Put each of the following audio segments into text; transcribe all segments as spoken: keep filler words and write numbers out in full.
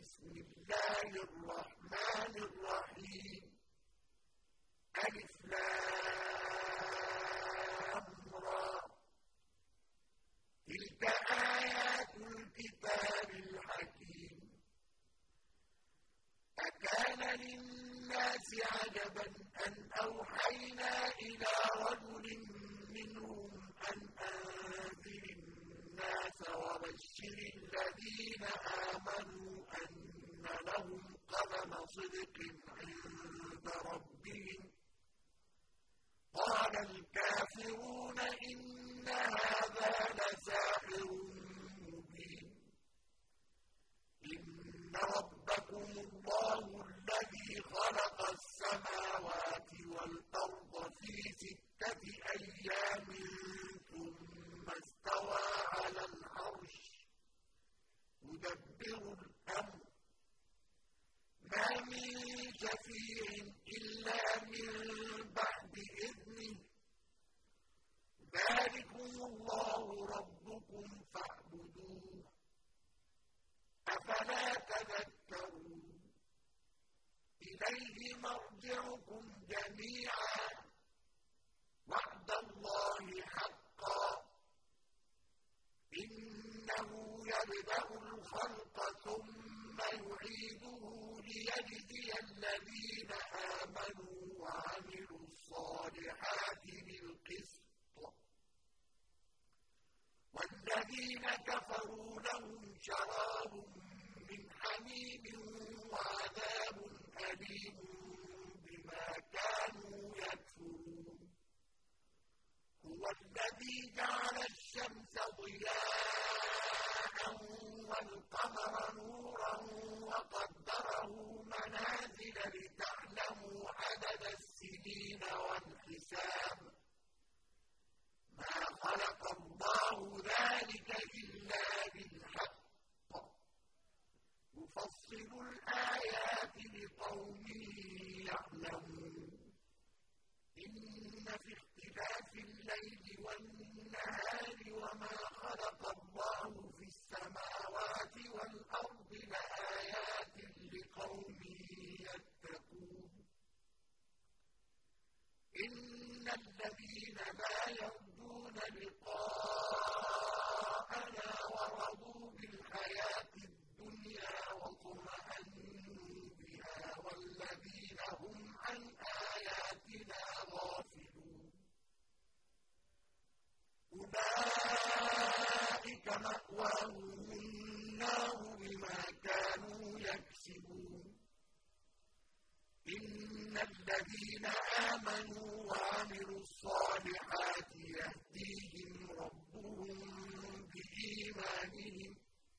بسم الله الرحمن الرحيم ألف لام را تلك آيات الكتاب الحكيم أكان للناس عجبا أن أوحينا إلى رجل منهم أن أنذر الناس وبشر الذين آمنوا أن لهم قدم صدق عند ربهم قال الكافرون إن هذا لساحر مبين إن ربكم الله الذي خلق السماوات والأرض في ستة أيام ثم استوى على العرش يدبر الأمر ما من شفيع إلا من بعد إذنه ذلكم الله ربكم فاعبدوه أفلا تذكرون إليه مرجعكم جميعا وعد الله حقا إنه يبدأ الخلق ثم يعيده ليجزي الذين آمنوا وعملوا الصالحات بالقسط والذين كفروا لهم شراب من حميم وعذاب أليم بما كانوا يكفرون هو الذي جعل الشمس ضياء والقمر نورا وقدره منازل لتعلموا عدد السنين والحساب ما خلق الله ذلك إلا بالحق يفصل الآيات لقوم يعلمون إن في اختلاف الليل والنهار وما خلق الله في السماوات والأرض لآيات لقوم يتقون إن الذين لا يرجون لقاءنا ورضوا بالحياة الدنيا واطمأنوا بها والذين هم عن آياتنا غافلون أولئك مأواهم النار بما كانوا يكسبون إن الذين آمنوا وعملوا الصالحات يهديهم ربهم بإيمانهم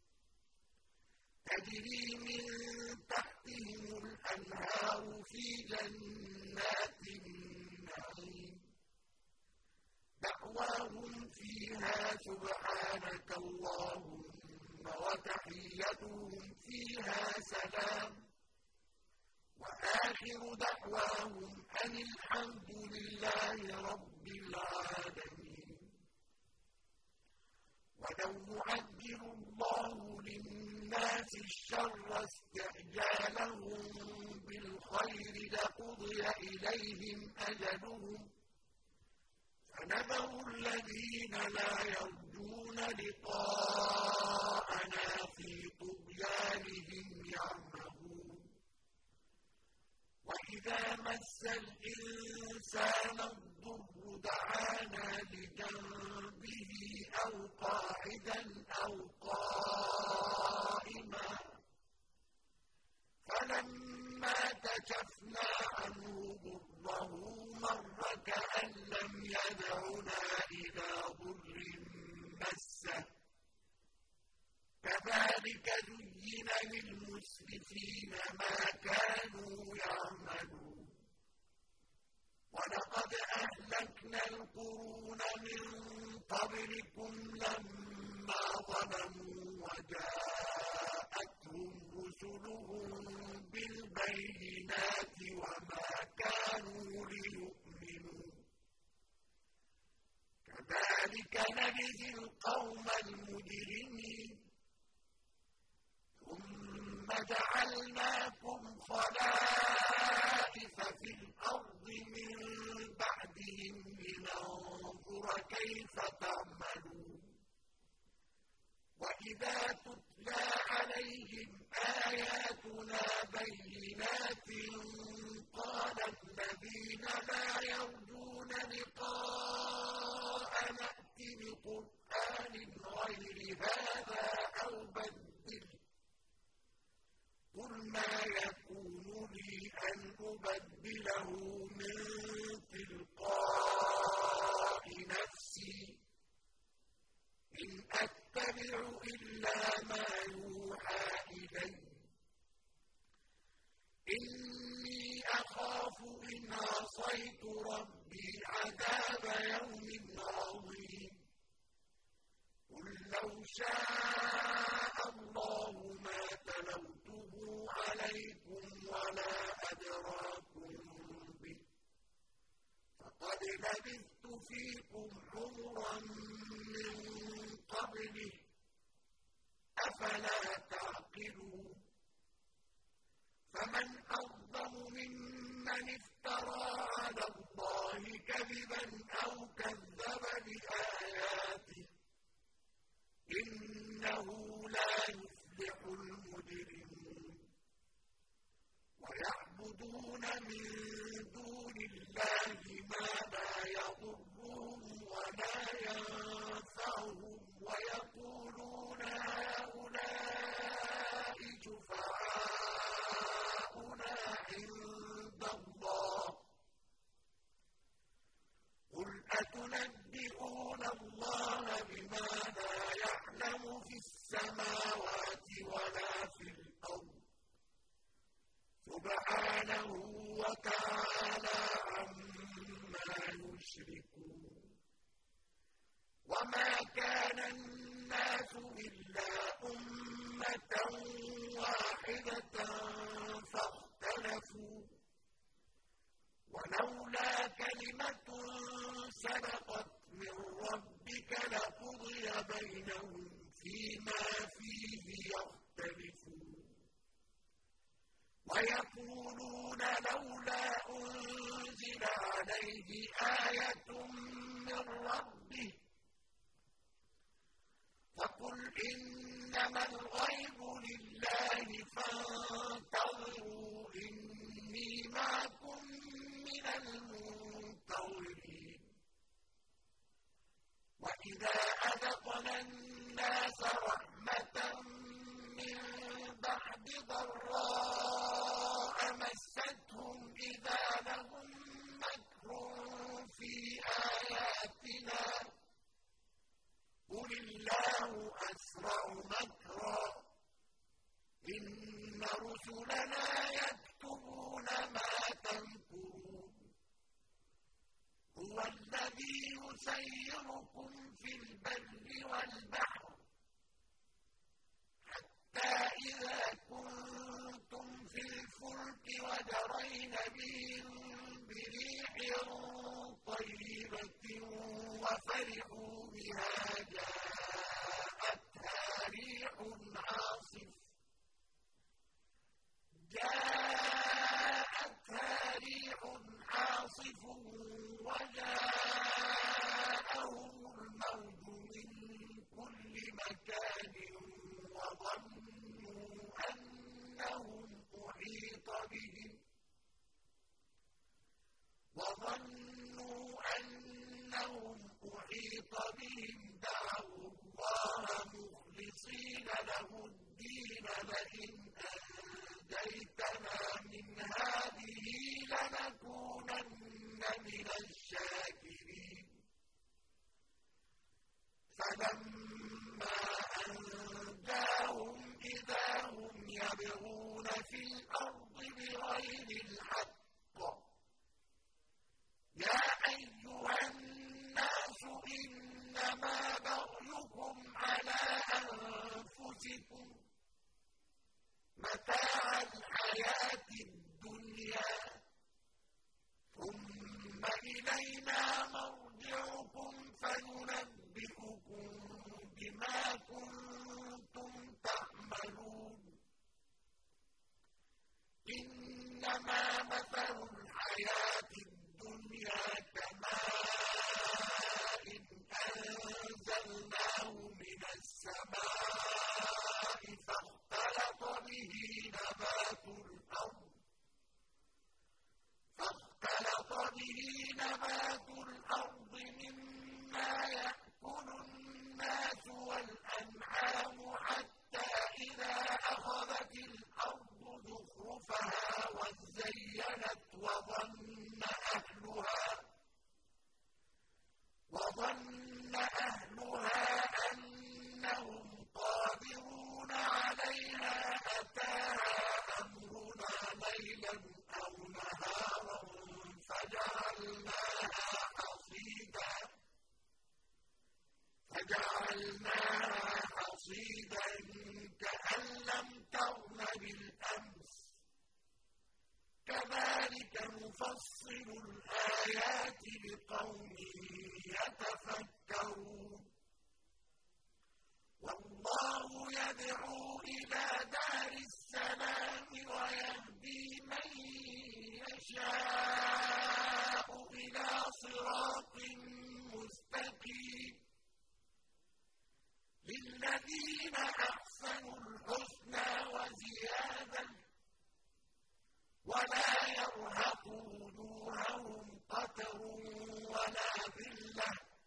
تجري من تحتهم الأنهار في جنات النعيم دعواهم فيها سبحانك اللهم وتحيتهم فيها سلام وآخر دعواهم أن الحمد لله رب العالمين ولو يعجل الله للناس الشر استعجالهم بالخير لقضي إليهم أجلهم فنذر الذين لا يرجون لقاءنا في طغيانهم يعمهون وإذا مس الإنسان الضر دعانا لجنبه أو قاعدا أو قائما فلما كشفنا عنه ضره مر كأن لم يدعنا إلى ضر مسه كذلك زين للمسرفين ما كانوا يعملون ولقد أهلكنا القرون من قبلكم لما ظلموا وجاءتهم رسلهم بالبينات وما كانوا ليؤمنوا كذلك نجزي القوم المجرمين ثم وَجَعَلْنَاكُمْ خَلَائِفَ فِي الْأَرْضِ مِن بَعْدِهِمْ لِنَنظُرَ كَيْفَ تَعْمَلُونَ وَإِذَا تُتْلَىٰ عَلَيْهِمْ آيَاتُنَا بَيِّنَاتٍ قَالَ الَّذِينَ لَا يَرْجُونَ لِقَاءَنَا ائْتِ بِقُرْآنٍ غَيْرِ هَٰذَا أَوْ بَدِّلْهُ ۚ قُلْ مَا يَكُونُ لِي أَنْ أُبَدِّلَهُ مِن تِلْقَاءِ نَفْسِي ۖ إِنْ أَتَّبِعُ إِلَّا مَا يُوحَىٰ إِلَيَّ ۖ إِنِّي أَخَافُ إِنْ عَصَيْتُ رَبِّي عَذَابَ يَوْمٍ عَظِيمٍ قُل لَّوْ شَاءَ اللَّهُ مَا تَلَوْتُهُ عَلَيْكُمْ وَلَا أَدْرَاكُم بِهِ ۖ فَقَدْ لَبِثْتُ فِيكُمْ عُمُرًا مِّن قَبْلِهِ ۚ أَفَلَا تَعْقِلُونَ فَمَنْ أَظْلَمُ مِمَّنِ افْتَرَىٰ عَلَى اللَّهِ كَذِبًا أَوْ كَذَّبَ بِآيَاتِهِ ۚ إِنَّهُ لَا يُفْلِحُ الْمُجْرِمُونَ وَيَعْبُدُونَ مِن دُونِ اللَّهِ مَا لَا يَضُرُّهُمْ وَلَا يَنفَعُهُمْ وَيَقُولُونَ هَٰؤُلَاءِ شُفَعَاؤُنَا عِندَ اللَّهِ ۚ قُلْ أَتُنَبِّئُونَ اللَّهَ بِمَا لَا يَعْلَمُ فِي السَّمَاوَاتِ وَلَا فِي الْأَرْضِ ۚ سُبْحَانَهُ وَتَعَالَىٰ عَمَّا يُشْرِكُونَ وَمَا كَانَ النَّاسُ إِلَّا أُمَّةً وَاحِدَةً فَاخْتَلَفُوا ۚ وَلَوْلَا كَلِمَةٌ سَبَقَتْ مِن رَّبِّكَ لَقُضِيَ بَيْنَهُمْ فِيمَا فِيهِ يَخْتَلِفُونَ وَيَقُولُونَ لَوْلَا أُنزِلَ عَلَيْهِ آيَةٌ مِّن رَّبِّهِ ۖ فَقُلْ إِنَّمَا الْغَيْبُ لِلَّهِ فَانتَظِرُوا إِنِّي مَعَكُم مِّنَ الْمُنتَظِرِينَ وَإِذَا أَذَقْنَا النَّاسَ رَحْمَةً مِّن بَعْدِ ضَرَّاءَ مَسَّتْهُمْ إِذَا لَهُم مَّكْرٌ فِي آيَاتِنَا ۚ قُلِ اللَّهُ أَسْرَعُ مَكْرًا ۚ إِنَّ رُسُلَنَا يَكْتُبُونَ مَا تَمْكُرُونَ هُوَ الَّذِي يُسَيِّرُكُمْ فِي الْبَرِّ وَالْبَحْرِ حَتَّىٰ إِذَا كُنتُمْ فِي الْفُلْكِ وَجَرَيْنَ بِهِم بِرِيحٍ طَيِّبَةٍ وَفَرِحُوا بِهَا جَاءَتْهَا رِيحٌ عَاصِفٌ وَجَاءَهُمُ الْمَوْجُ مِن كُلِّ مَكَانٍ وَظَنُّوا أَنَّهُمْ أُحِيطَ بِهِمْ دَعَوُا اللَّهَ مُخْلِصِينَ لَهُ الدِّينَ لَئِنْ أَنجَيْتَنَا مِنْ هَٰذِهِ لَنَكُونَنَّ مِنَ الشَّاكِرِينَ فَلَمَّا أَنجَاهُمْ إِذَا هُمْ يَبْغُونَ فِي الْأَرْضِ بِغَيْرِ الْحَقِّ ۗ يَا أَيُّهَا النَّاسُ إِنَّمَا بَغْيُكُمْ عَلَىٰ أَنفُسِكُمْ ۖ مَتَاعَ الْحَيَاةِ الدُّنْيَا ۖ ثُمَّ إِلَيْنَا مَرْجِعُكُمْ فَنُنَبِّئُكُم بِمَا كُنتُمْ تَعْمَلُونَ نبات الأرض فاختلط به نبات الأرض مما يأكل الناس والأنعام حتى إذا أخذت الأرض زخرفها وزينت وظن أهلها وظن أهلها أنهم قادرون عليها أتاها أمرنا ليلا أو نهارا فجعلناها حصيدا فجعلناها حصيدا كأن لم تغن بالأمس كذلك نفصل الآيات لقوم يتفكرون والله يدعو إلى دار السلام ويهدي من يشاء إلى صراط مستقيم للذين أحسنوا الحسنى وزيادة ولا يرهق وجوههم قتر ولا ذلة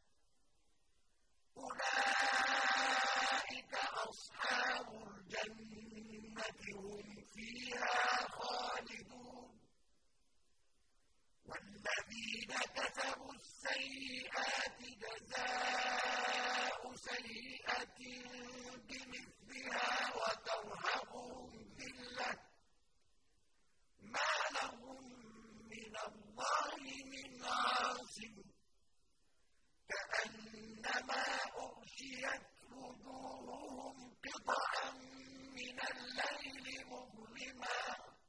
أولئك أصحاب الجنة هم فيها خالدون والذين كسبوا السيئات جزاء سيئة بمثلها وترهقهم ذلة ما لهم من الله من عاصم كأنما أغشيت وجوههم قطعا من الليل مظلما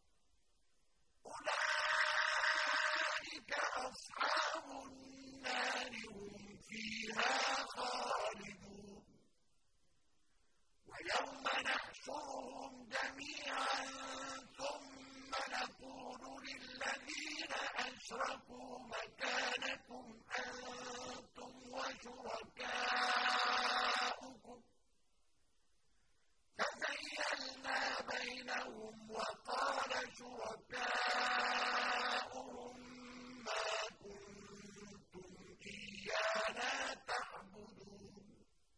أولئك أصحاب النار هم فيها خالدون ويوم نحشرهم جميعا ثم نقول للذين أشركوا مكانكم أنتم وشركاؤكم فزيّلنا بينهم وقال شركاؤهم ما كنتم إيانا تعبدون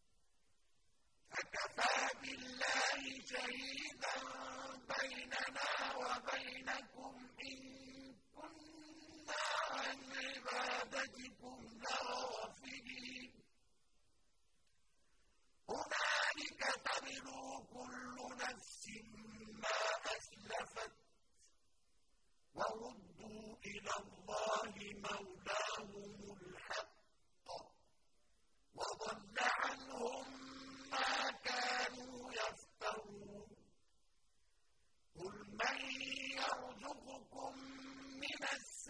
فكفى بالله شهيدا بيننا وبينكم إن كنا عن عبادتكم لغافلين هنالك تبلو كل نفس ما أسلفت وردوا إلى الله مولاهم الحق وضل عنهم ما كانوا يفترون قل من يرزقكم من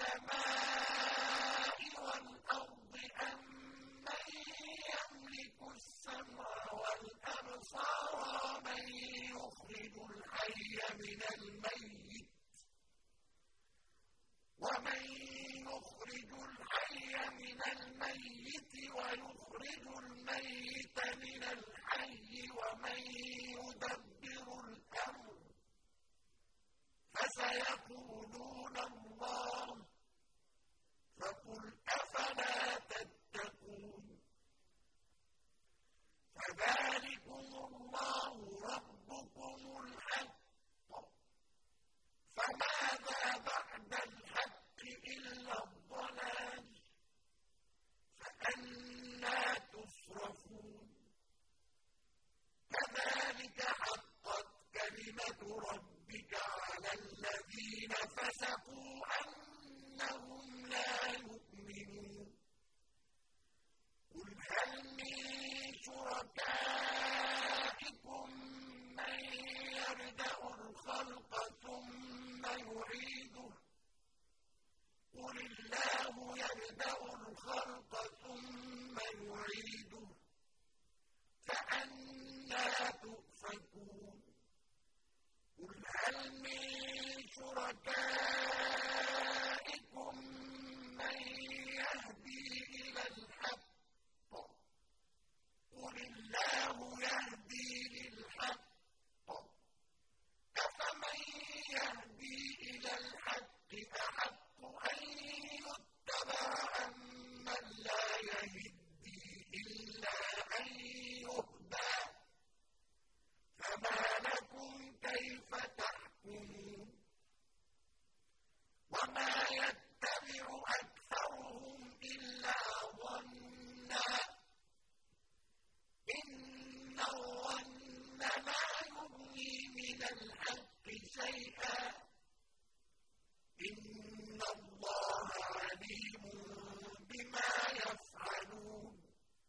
السماء والأرض أم من يملك السمع والأبصار ومن يخرج الحي من الميت ومن يخرج الحي من الميت ويخرج الميت من الحي ومن يدبر الأمر فسيقولون الله فقل أفلا تتقون فذلكم الله ربكم الحق فماذا بعد الحق إلا الضلال فأنى تصرفون كذلك حقت كلمة ربك على الذين فسقوا أنهم لا يؤمنون قل هل من شركائكم من يبدأ الخلق ثم يعيده قل الله يبدأ الخلق ثم يعيده فأنى تؤفكون قل هل من شركائكم من يهدي إلى الحق قل الله يهدي للحق أفمن شيئا إن الله عليم بما يفعلون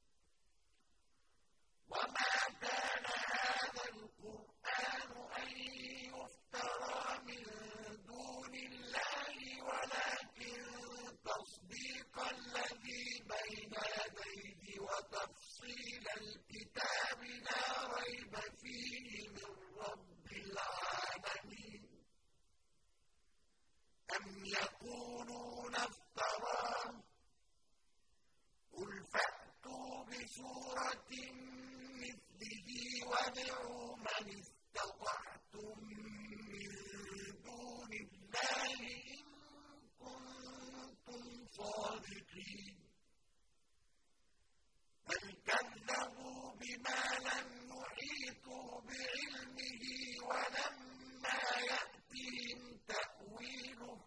وما كان هذا القرآن أن يفترى من دون الله ولكن تصديق الذي بين يديه وتفصيل الكتاب لا ريب فيه من رب العالمين أم يقولون افتراه قل فأتوا بسورة مثله وادعوا من استطعتم من دون الله إن كنتم صادقين بل كذبوا بما لم يحيطوا بعلمه ولما يأتهم تأويله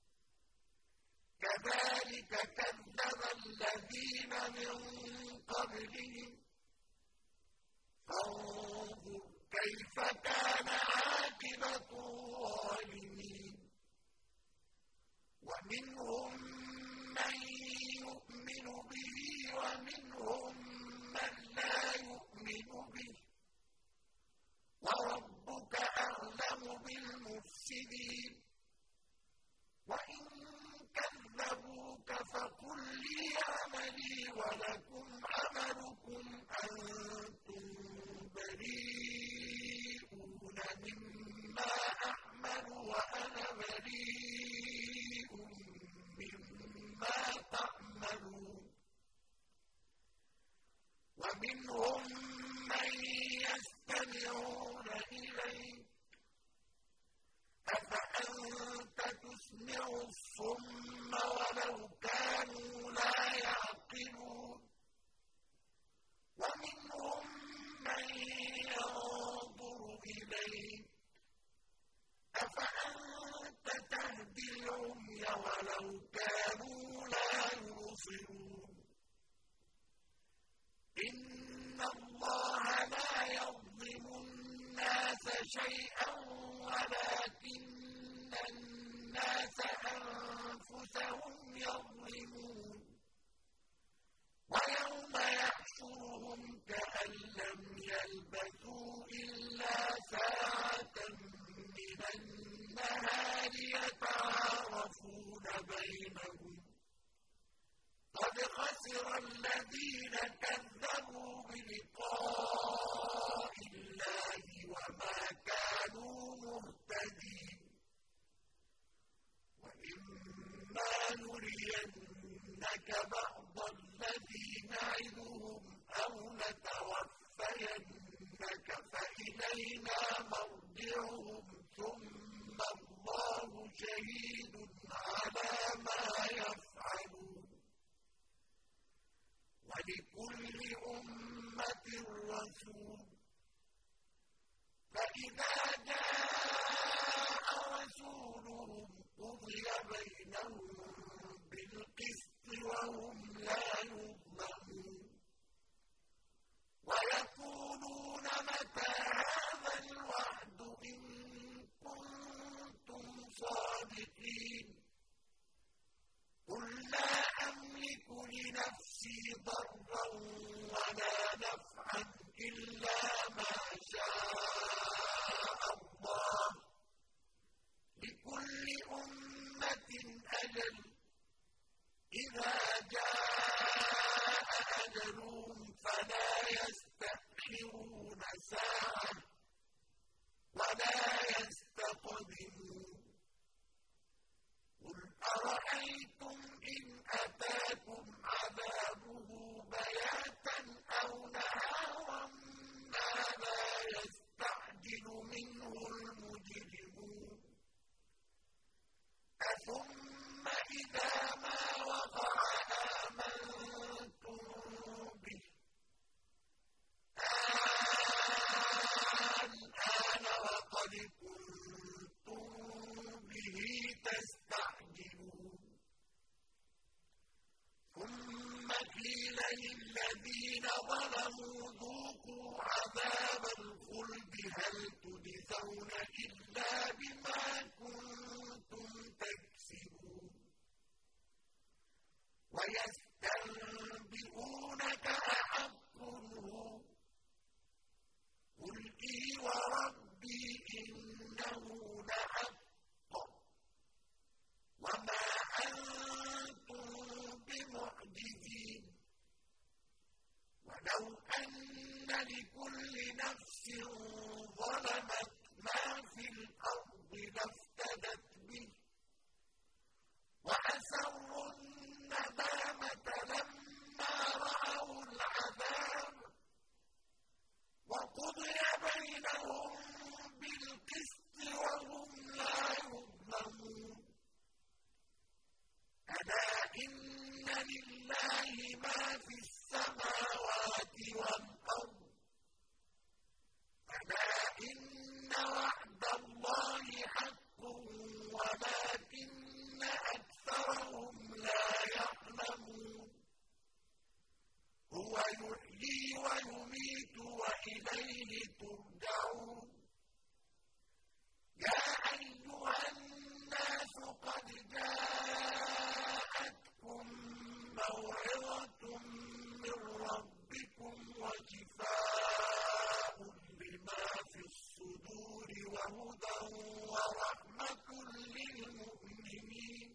كذلك كذب الذين من قبلهم فانظر كيف كان عاقبة الظالمين ومنهم من يؤمن به ومنهم من لا يؤمن به وربك أعلم بالمفسدين وإن كذبوك فقل لي عملي ولكم عملكم أنتم بريئون مما أعمل وأنا بريء مما تعملون ومنهم من يستمعون إليك أفأنت تسمع الصم ولو كانوا لا يعقلون ومنهم من ينظر إليك أفأنت تهدي العمي ولو كانوا لا يبصرون إن الله لا يظلم الناس شيئا ولكن الناس أنفسهم يظلمون ويوم يحشرهم كأن لم يلبثوا إلا ساعة من النهار يتعارفون بينهم قد خسر الذين كذبوا بلقاء الله وما كانوا مهتدين وإما نرينك بعض الذي نعدهم أو نتوفينك فإلينا مرجعهم ثم الله شهيد على ما يفعلون ولكل أمة رسول فإذا جاء رسولهم قضي بينهم بالقسط وهم لا يظلمون ويقولون متى هذا الوعد إن كنتم صادقين قل لا أملك لنفسي ضرا ولا نفعا إلا ما شاء الله لكل أمة أجل إذا جاء أجلهم فلا يستأخرون ساعة ولا يستقدمون قل أرأيتم إن أتاكم عذابه بياتا أو نهارا ماذا يستعجل منه المجرمون أثم إذا ما وقع آمنتم به الآن وقد كنتم به تستعجلون ثم قيل للذين ظلموا ذوقوا عذاب الخلد هل تجزون إلا إِلَّا بِمَا كُنتُمْ تَكْسِبُونَ وَيَسْتَنبِئُونَكَ أَحَقٌّ هُوَ قُلْ إِي وَرَبِّي إِنَّهُ لَحَقٌّ وَمَا أَنتُم بِمُعْجِزِينَ وَلَوْ أَنَّ لِكُلِّ نَفْسٍ ظَلَمَتْ مَا فِي الْأَرْضِ لَافْتَدَتْ بِهِ وَأَسَرُّوا النَّدَامَةَ لَمَّا رَأَوُا الْعَذَابَ وَقُضِيَ بَيْنَهُم بِالْقِسْطِ وَهُمْ لَا يُظْلَمُونَ أَلَا إِنَّ لِلَّهِ مَا فِي السَّمَاوَاتِ وَالْأَرْضِ أَلَا إِنَّ وَعْدَ اللَّهِ حَقٌّ وَلَٰكِنَّ أَكْثَرَهُمْ لَا يَعْلَمُونَ هُوَ يُحْيِي وَيُمِيتُ وَإِلَيْهِ تُرْجَعُونَ يَا أَيُّهَا النَّاسُ قَدْ جَاءَتْكُم مَّوْعِظَةٌ مِّن رَّبِّكُمْ وَشِفَاءٌ لِّمَا فِي الصُّدُورِ وَهُدًى وَرَحْمَةٌ لِّلْمُؤْمِنِينَ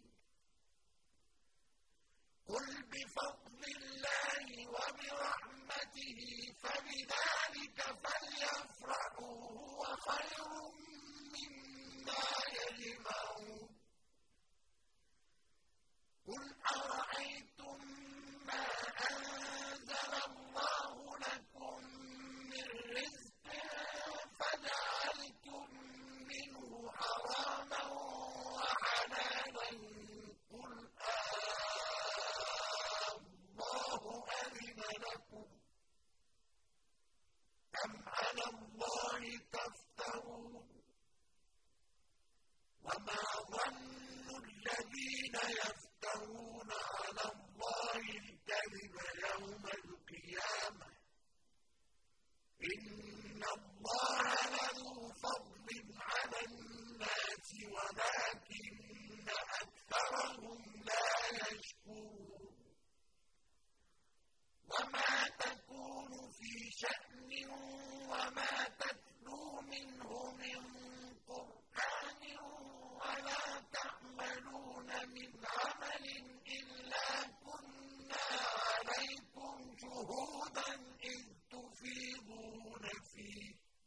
قُلْ بِفَضْلِ اللَّهِ وَبِرَحْمَتِهِ فَبِذَٰلِكَ فَلْيَفْرَحُوا هُوَ خَيْرٌ مِّمَّا يَجْمَعُونَ قُلْ أَرَأَيْتُم مَّا أَنزَلَ اللَّهُ لَكُم مِّن رِّزْقٍ فَجَعَلْتُم مِّنْهُ حَرَامًا وَحَلَالًا قُلْ آللَّهُ أَذِنَ لَكُمْ أَمْ عَلَى اللَّهِ تَفْتَرُونَ وَمَا ظَنُّ الَّذِينَ يَفْتَرُونَ عَلَى اللَّهِ الْكَذِبَ يَوْمَ الْقِيَامَةِ إِنَّ اللَّهَ لَذُو فَضْلٍ عَلَى النَّاسِ وَلَٰكِنَّ أَكْثَرَهُمْ لَا يَشْكُرُونَ وَمَا تَكُونُ فِي شَأْنٍ وَمَا تَتْلُو مِنْهُ مِن قُرْآنٍ وَلَا تَعْمَلُونَ مِنْ عَمَلٍ إِلَّا كُنَّا عَلَيْكُمْ شُهُودًا إِذْ تُفِيضُونَ فِيهِ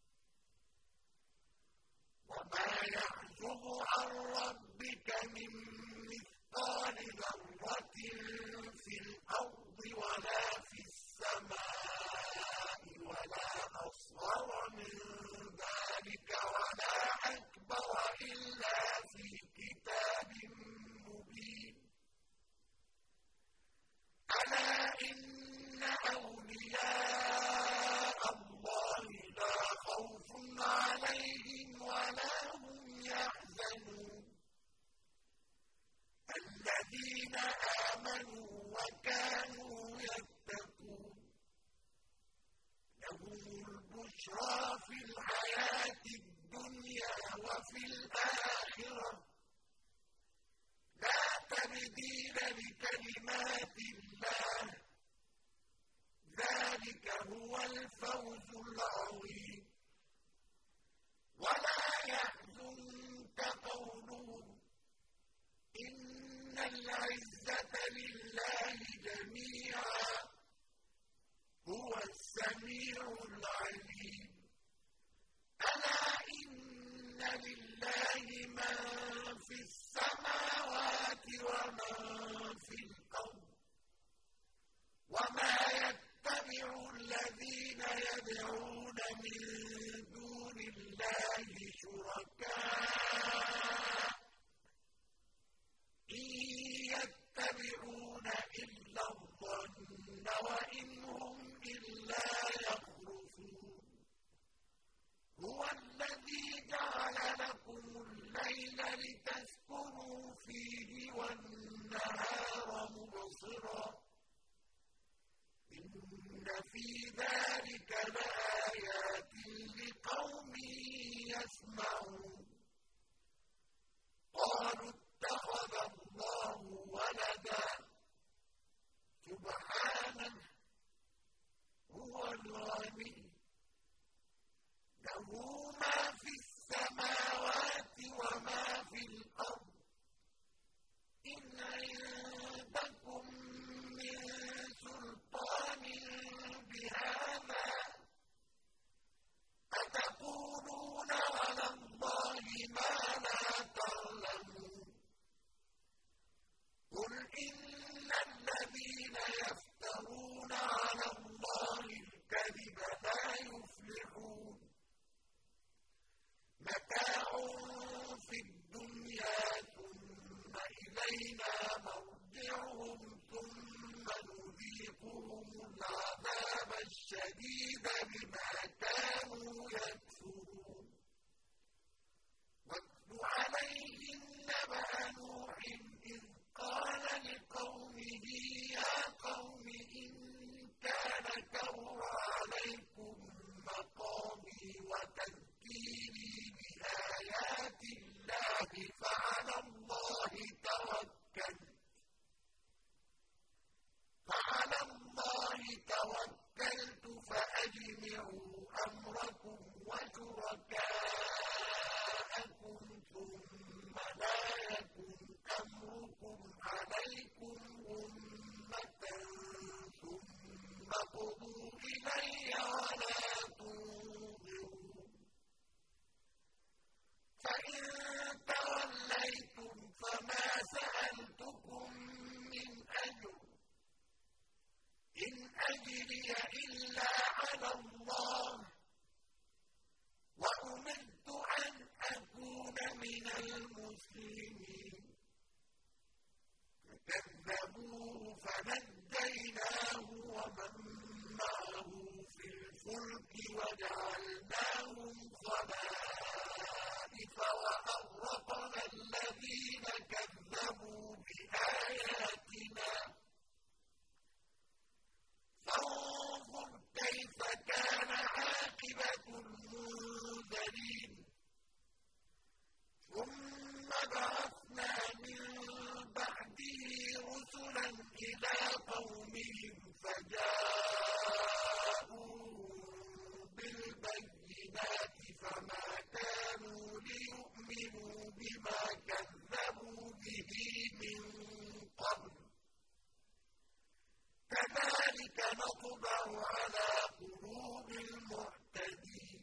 وَمَا يَعْزُبُ عَن رَّبِّكَ مِن مِّثْقَالِ ذَرَّةٍ فِي الْأَرْضِ وَلَا فِي السَّمَاءِ وَلَا أَصْغَرَ مِن ذَٰلِكَ وَلَا أَكْبَرَ إِلَّا فِي كِتَابٍ مُّبِينٍ أَلَا إِنَّ أَوْلِيَاءَ اللَّهِ لَا خَوْفٌ عَلَيْهِمْ وَلَا هُمْ يَحْزَنُونَ الَّذِينَ آمَنُوا وَكَانُوا يَتَّقُونَ لَهُمُ الْبُشْرَىٰ فِي الْحَيَاةِ الدُّنْيَا وَفِي الْآخِرَةِ ۚ لَا تَبْدِيلَ لِكَلِمَاتِ اللَّهِ ۚ ذَٰلِكَ هُوَ الْفَوْزُ الْعَظِيمُ وَلَا يَحْزُنكَ قَوْلُهُمْ إِنَّ الْعِزَّةَ لِلَّهِ جَمِيعًا ۚ هُوَ السَّمِيعُ الْعَلِيمُ أَلَا إِنَّ لِلَّهِ مَن فِي السَّمَاوَاتِ وَمَن فِي الْأَرْضِ وَمَا يَتَّبِعُ الَّذِينَ يَدْعُونَ مِن دُونِ اللَّهِ شُرَكَاءَ إِن يَتَّبِعُونَ إِلَّا الظَّنَّ وَإِنْ هُمْ إِلَّا يَخْرُصُونَ هُوَ الَّذِي جَعَلَ لَكُمُ اللَّيْلَ لِتَسْكُنُوا فِيهِ وَالنَّهَارَ مُبْصِرًا ۚ إِنَّ فِي ذَٰلِكَ لَآيَاتٍ لِّقَوْمٍ يَسْمَعُونَ فَإِن تَوَلَّيْتُمْ فَمَا سَأَلْتُكُم مِّنْ أَجْرٍ ۖ إِنْ أَجْرِيَ إِلَّا عَلَى اللَّهِ ۖ وَأُمِرْتُ أَنْ أَكُونَ مِنَ الْمُسْلِمِينَ فَكَذَّبُوهُ فَنَجَّيْنَاهُ وَمَن مَّعَهُ فِي الْفُلْكِ وَجَعَلْنَاهُمْ خَلَائِفَ وَأَغْرَقْنَا الَّذِينَ كَذَّبُوا بِآيَاتِنَا ۖ فَانظُرْ كَيْفَ كَانَ عَاقِبَةُ الْمُنذَرِينَ ثُمَّ بَعَثْنَا مِن بَعْدِهِ رُسُلًا إِلَىٰ قَوْمِهِمْ فَجَاءُوهُم بِالْبَيِّنَاتِ فَمَا كَانُوا لِيُؤْمِنُوا بِمَا كَذَّبُوا بِهِ مِن قَبْلُ ۚ كَذَٰلِكَ نَطْبَعُ عَلَىٰ قُلُوبِ الْمُعْتَدِينَ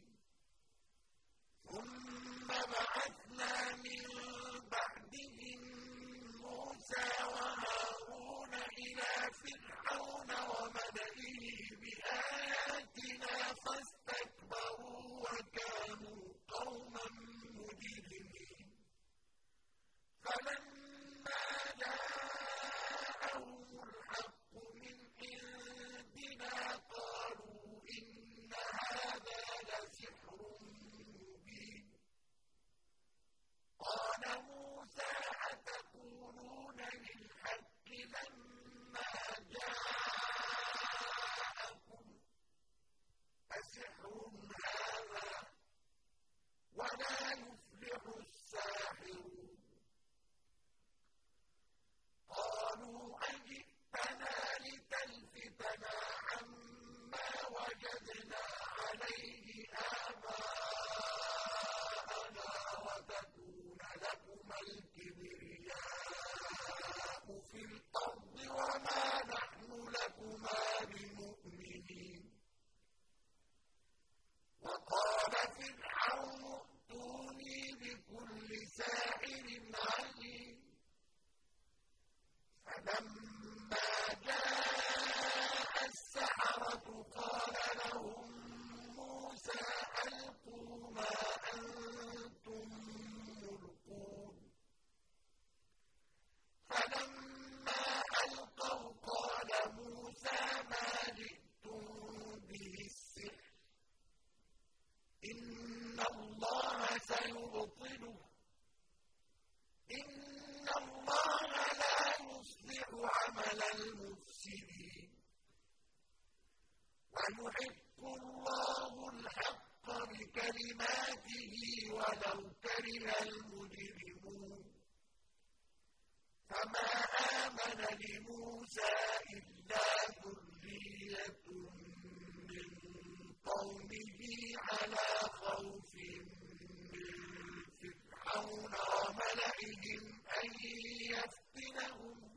ثُمَّ بَعَثْنَا مِن بَعْدِهِم مُّوسَىٰ وَهَارُونَ إِلَىٰ فِرْعَوْنَ وَمَلَئِهِ بِآيَاتِنَا فَاسْتَكْبَرُوا وَكَانُوا قَوْمًا مُّجْرِمِينَ فَلَمَّا جَاءَهُمُ الْحَقُّ مِنْ عِندِنَا قَالُوا إِنَّ هَٰذَا لَسِحْرٌ مُّبِينٌ قَالَ مُوسَىٰ أَتَقُولُونَ لِلْحَقِّ لَمَّا جَاءَكُمْ أَسِحْرٌ هَٰذَا وَلَا يُفْلِحُ السَّاحِرُونَ قَالُوا أَجِئْتَنَا لِتَلْفِتَنَا عَمَّا وَجَدْنَا عَلَيْهِ آبَاءَنَا وَتَكُونَ لَكُمَا الْكِبْرِيَاءُ فِي الْأَرْضِ وَمَا نَحْنُ لَكُمَا بِمُؤْمِنِينَ وَقَالَ فِرْعَوْنُ ائْتُونِي بِكُلِّ سَاحِرٍ عَلِيمٍ فَلَمَّا جَاءَ السَّحَرَةُ قَالَ لَهُم مُّوسَىٰ أَلْقُوا مَا أَنتُم مُّلْقُونَ فَلَمَّا أَلْقَوْا قَالَ مُوسَىٰ مَا جِئْتُم بِهِ السِّحْرُ ۖ إِنَّ اللَّهَ سَيُبْطِلُهُ ۖ إِنَّ اللَّهَ لَا يُصْلِحُ عَمَلَ الْمُفْسِدِينَ وَيُحِقُّ اللَّهُ الْحَقَّ بِكَلِمَاتِهِ وَلَوْ كَرِهَ الْمُجْرِمُونَ فَمَا آمَنَ لِمُوسَىٰ إِلَّا ذُرِّيَّةٌ مِّن قَوْمِهِ عَلَىٰ خَوْفٍ مِّن فِرْعَوْنَ وَمَلَئِهِمْ أَن يَفْتِنَهُمْ ۚ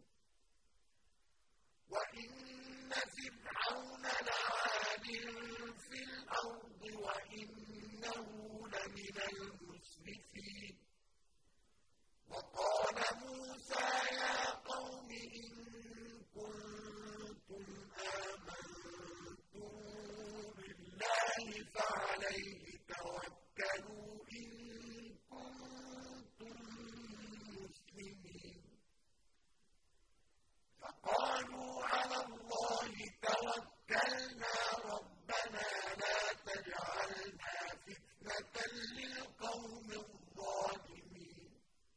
وَإِنَّ فِرْعَوْنَ لَعَالٍ فِي الْأَرْضِ وَإِنَّهُ لَمِنَ الْمُسْرِفِينَ وَقَالَ مُوسَىٰ يَا قَوْمِ إِن كُنتُمْ آمَنتُم بِاللَّهِ فَعَلَيْهِ تَوَكَّلُوا إِن كُنتُم مُّسْلِمِينَ فَقَالُوا عَلَى اللَّهِ تَوَكَّلْنَا رَبَّنَا لَا تَجْعَلْنَا فِتْنَةً لِّلْقَوْمِ الظَّالِمِينَ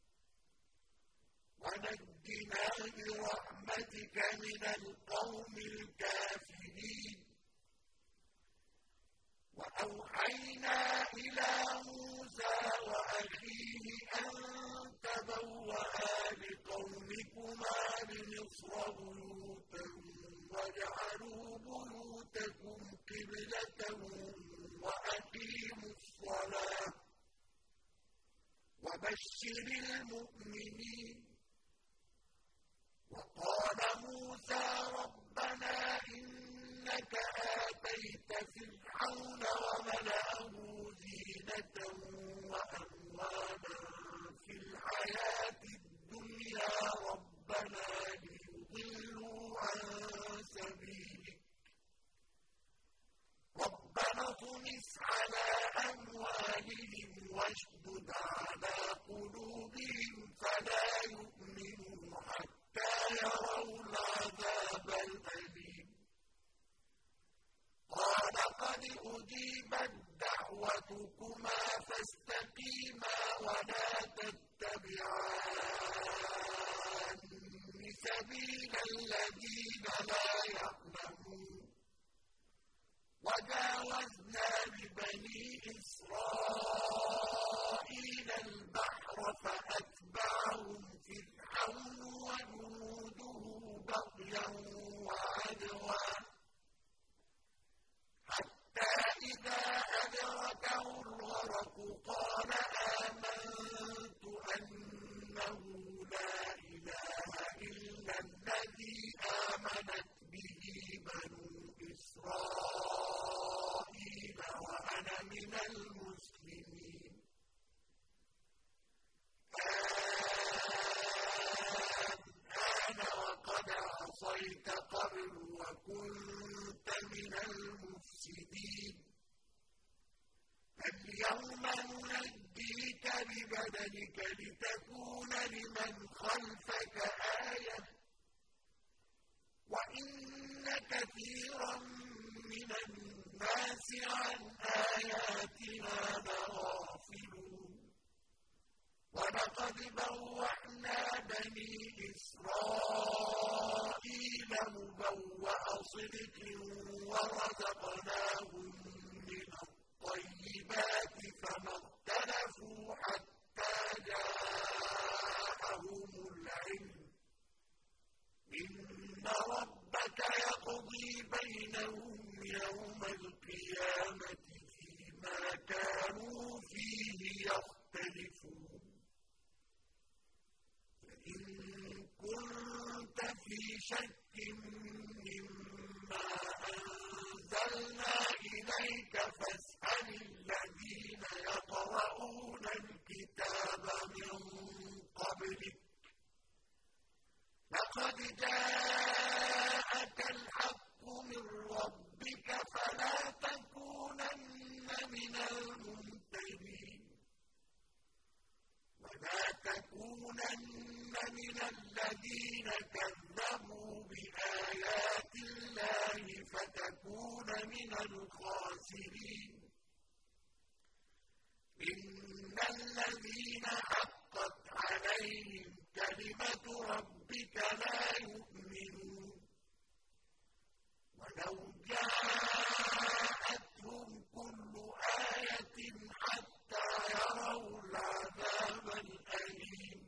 وَنَجِّنَا بِرَحْمَتِكَ مِنَ الْقَوْمِ الْكَافِرِينَ وَأَوْحَيْنَا إِلَىٰ مُوسَىٰ وَأَخِيهِ أَن تَبَوَّآ لِقَوْمِكُمَا بِمِصْرَ بُيُوتًا وَاجْعَلُوا بُيُوتَكُمْ قِبْلَةً وَأَقِيمُوا الصَّلَاةَ وَبَشِّرِ الْمُؤْمِنِينَ وَقَالَ مُوسَىٰ رَبَّنَا إِنَّكَ آتَيْتَ فِرْعَوْنَ وَمَلَأَهُ زِينَةً وَأَمْوَالًا تتبعان سبيل الذين لا يعلمون وجاوزنا ببني إسرائيل البحر فأتبعهم فرعون وجنوده بغيا وعدوا حتى إذا أدركه الغرق قال آمنت أنه لا إله إلا الذي آمنت به بنو إسرائيل وأنا من المسلمين الآن وقد عصيت قبل وكنت من المفسدين اليوم ننجيك ببدنك لتكون لمن خلفك آية وإن كثيرا من الناس عن آياتنا لغافلون ولقد بوأنا بني إسرائيل مبوأ صدق ورزقناهم من الطيبات فما اختلفوا حتى جاءهم العلم إن ربك يقضي بينهم يوم القيامة فيما كانوا فيه يختلفون فإن كنت في شك مما أنزلنا إليك فاسأل الذين يقرؤون الكتاب من قبلك لقد جاءك الحق من ربك فلا تكونن من الممترين ولا تكونن من الذين كذبوا بآيات الله فتكون من الخاسرين إن الذين حقت عليهم كلمة ربك لا يؤمنون ولو جاءتهم كل آية حتى يروا العذاب الأليم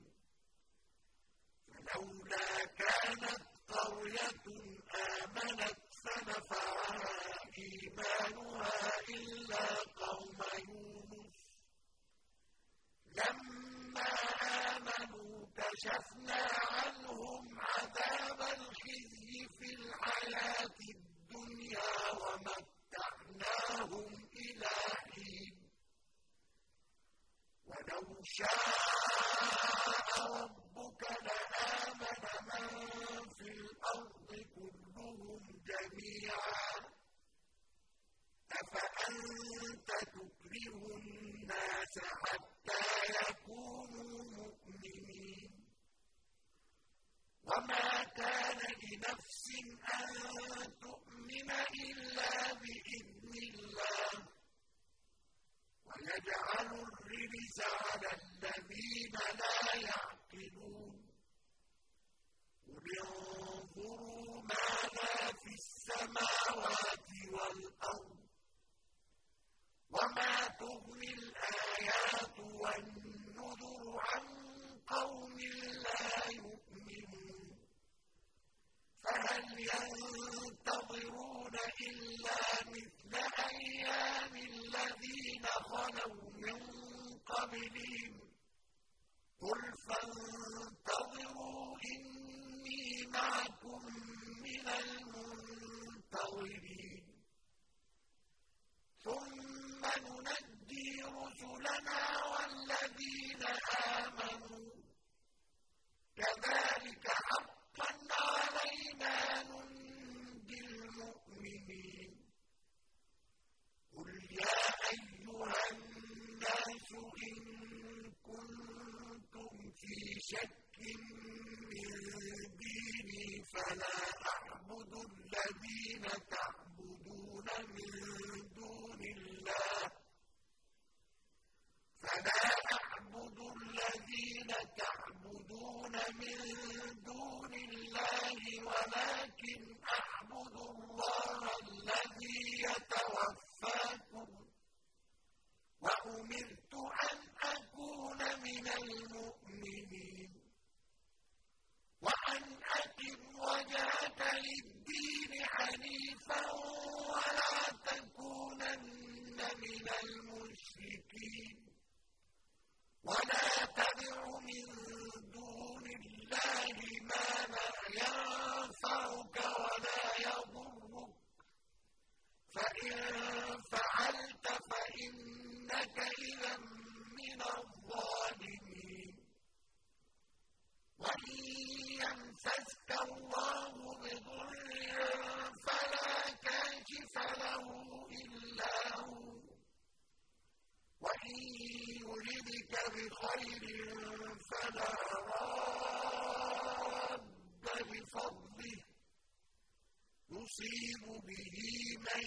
فلولا كانت قرية آمنت فنفعها إيمانها إلا قوم يونس لما آمنوا كشفنا عنهم عذاب الخزي في الحياة الدنيا ومتعناهم إلى حين ولو شاء ربك لآمن من في الأرض كلهم جميعا أفأنت تكره الناس حتى يكونوا مؤمنين وما كان لنفس أن تؤمن إلا بإذن الله ويجعل الرجس على الذين لا يعقلون قل انظروا ماذا في السماوات والأرض وما تغني الآيات والنذر عن قوم لا يؤمنون فهل ينتظرون إلا مثل أيام الذين خلوا من قبلهم قل فانتظروا إني معكم من المنتظرين ثم ننجي رسلنا والذين آمنوا كذلك حقا علينا ننجي المؤمنين قل يا أيها الناس إن كنتم في شك من ديني فلا أعبد الذين تعبدون من دون الله فلا أعبد الذين المؤمنين وأن أقم وجهك للدين حنيفا ولا تكونن من المشركين ولا تدع من دون الله ما لا ينفعك ولا يضرك فإن فعلت فإنك إذا من الظالمين وإن يمسسك الله بضر فلا كاشف له إلا هو وإن يردك بخير فلا راد لفضله يصيب به من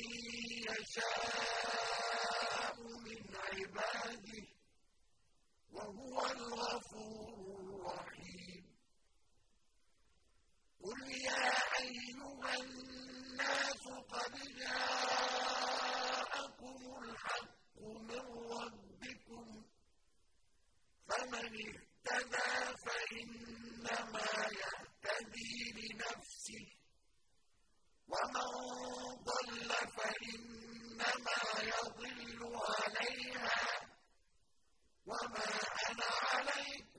يشاء من عباده وهو الغفور الرحيم قل يا أيها الناس قد جاءكم الحق من ربكم فمن اهتدى فإنما يهتدي لنفسه ومن ضل فإنما يضل عليها وما أنا عليكم